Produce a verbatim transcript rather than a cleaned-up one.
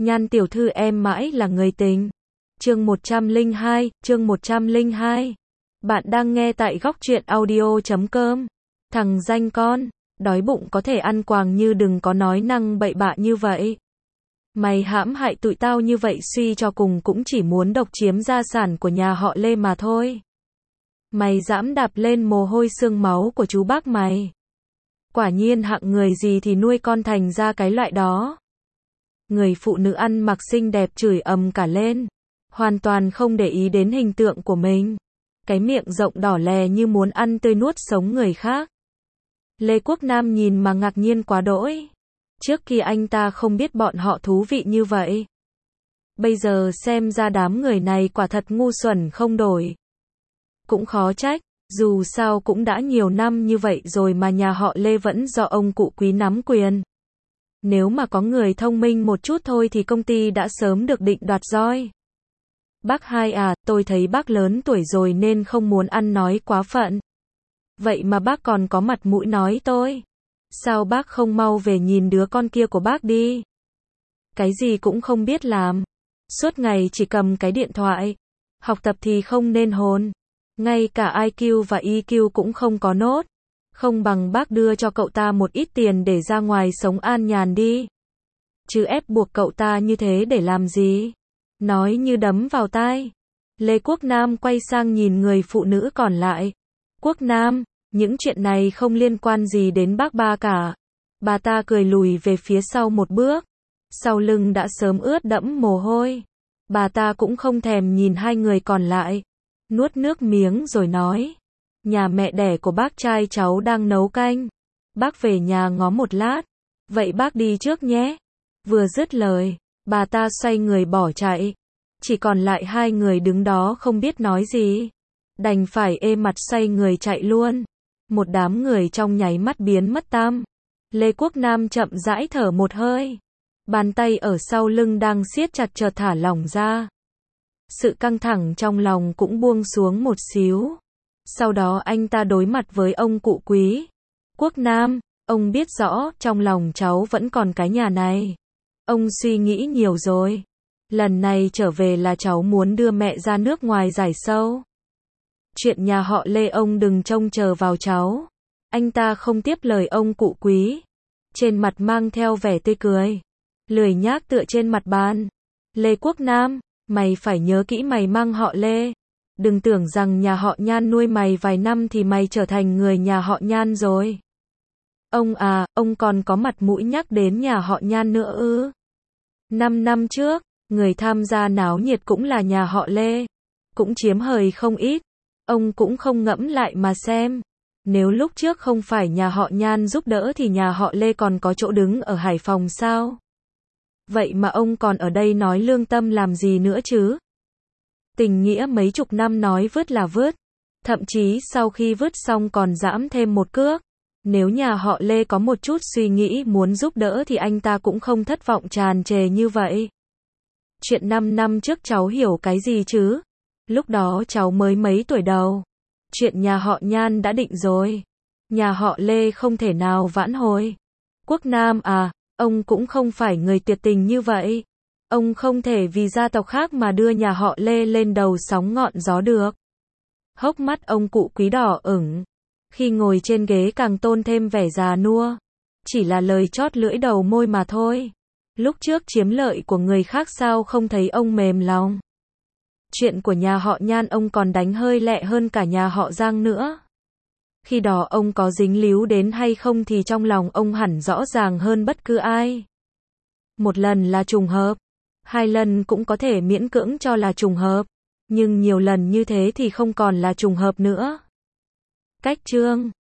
Nhan tiểu thư em mãi là người tình. Chương một trăm lẻ hai, chương một trăm lẻ hai. Bạn đang nghe tại góc truyện audio chấm com. Thằng danh con, đói bụng có thể ăn quàng như đừng có nói năng bậy bạ như vậy. Mày hãm hại tụi tao như vậy suy cho cùng cũng chỉ muốn độc chiếm gia sản của nhà họ Lê mà thôi. Mày dám đạp lên mồ hôi xương máu của chú bác mày. Quả nhiên hạng người gì thì nuôi con thành ra cái loại đó. Người phụ nữ ăn mặc xinh đẹp chửi ầm cả lên, hoàn toàn không để ý đến hình tượng của mình. Cái miệng rộng đỏ lè như muốn ăn tươi nuốt sống người khác. Lê Quốc Nam nhìn mà ngạc nhiên quá đỗi. Trước kia anh ta không biết bọn họ thú vị như vậy. Bây giờ xem ra đám người này quả thật ngu xuẩn không đổi. Cũng khó trách, dù sao cũng đã nhiều năm như vậy rồi mà nhà họ Lê vẫn do ông cụ Quý nắm quyền. Nếu mà có người thông minh một chút thôi thì công ty đã sớm được định đoạt roi. Bác hai à, tôi thấy bác lớn tuổi rồi nên không muốn ăn nói quá phận. Vậy mà bác còn có mặt mũi nói tôi. Sao bác không mau về nhìn đứa con kia của bác đi? Cái gì cũng không biết làm. Suốt ngày chỉ cầm cái điện thoại. Học tập thì không nên hồn. Ngay cả i kiu và e kiu cũng không có nốt. Không bằng bác đưa cho cậu ta một ít tiền để ra ngoài sống an nhàn đi. Chứ ép buộc cậu ta như thế để làm gì? Nói như đấm vào tai. Lê Quốc Nam quay sang nhìn người phụ nữ còn lại. Quốc Nam, những chuyện này không liên quan gì đến bác ba cả. Bà ta cười lùi về phía sau một bước. Sau lưng đã sớm ướt đẫm mồ hôi. Bà ta cũng không thèm nhìn hai người còn lại. Nuốt nước miếng rồi nói. Nhà mẹ đẻ của bác trai cháu đang nấu canh. Bác về nhà ngó một lát. Vậy bác đi trước nhé. Vừa dứt lời, bà ta xoay người bỏ chạy. Chỉ còn lại hai người đứng đó không biết nói gì. Đành phải ê mặt xoay người chạy luôn. Một đám người trong nháy mắt biến mất tăm. Lê Quốc Nam chậm rãi thở một hơi. Bàn tay ở sau lưng đang siết chặt chợt thả lỏng ra. Sự căng thẳng trong lòng cũng buông xuống một xíu. Sau đó anh ta đối mặt với ông cụ Quý. Quốc Nam, ông biết rõ trong lòng cháu vẫn còn cái nhà này. Ông suy nghĩ nhiều rồi. Lần này trở về là cháu muốn đưa mẹ ra nước ngoài giải sâu. Chuyện nhà họ Lê ông đừng trông chờ vào cháu. Anh ta không tiếp lời ông cụ Quý. Trên mặt mang theo vẻ tươi cười. Lười nhác tựa trên mặt bàn. Lê Quốc Nam, mày phải nhớ kỹ mày mang họ Lê. Đừng tưởng rằng nhà họ Nhan nuôi mày vài năm thì mày trở thành người nhà họ Nhan rồi. Ông à, ông còn có mặt mũi nhắc đến nhà họ Nhan nữa ư? Năm năm trước, người tham gia náo nhiệt cũng là nhà họ Lê. Cũng chiếm hời không ít. Ông cũng không ngẫm lại mà xem. Nếu lúc trước không phải nhà họ Nhan giúp đỡ thì nhà họ Lê còn có chỗ đứng ở Hải Phòng sao? Vậy mà ông còn ở đây nói lương tâm làm gì nữa chứ? Tình nghĩa mấy chục năm nói vứt là vứt. Thậm chí sau khi vứt xong còn giãm thêm một cước. Nếu nhà họ Lê có một chút suy nghĩ muốn giúp đỡ thì anh ta cũng không thất vọng tràn trề như vậy. Chuyện năm năm trước cháu hiểu cái gì chứ? Lúc đó cháu mới mấy tuổi đầu. Chuyện nhà họ Nhan đã định rồi. Nhà họ Lê không thể nào vãn hồi. Quốc Nam à, ông cũng không phải người tuyệt tình như vậy. Ông không thể vì gia tộc khác mà đưa nhà họ Lê lên đầu sóng ngọn gió được. Hốc mắt ông cụ Quý đỏ ửng. Khi ngồi trên ghế càng tôn thêm vẻ già nua. Chỉ là lời chót lưỡi đầu môi mà thôi. Lúc trước chiếm lợi của người khác sao không thấy ông mềm lòng. Chuyện của nhà họ Nhan ông còn đánh hơi lẹ hơn cả nhà họ Giang nữa. Khi đó ông có dính líu đến hay không thì trong lòng ông hẳn rõ ràng hơn bất cứ ai. Một lần là trùng hợp. Hai lần cũng có thể miễn cưỡng cho là trùng hợp. Nhưng nhiều lần như thế thì không còn là trùng hợp nữa. Cách chương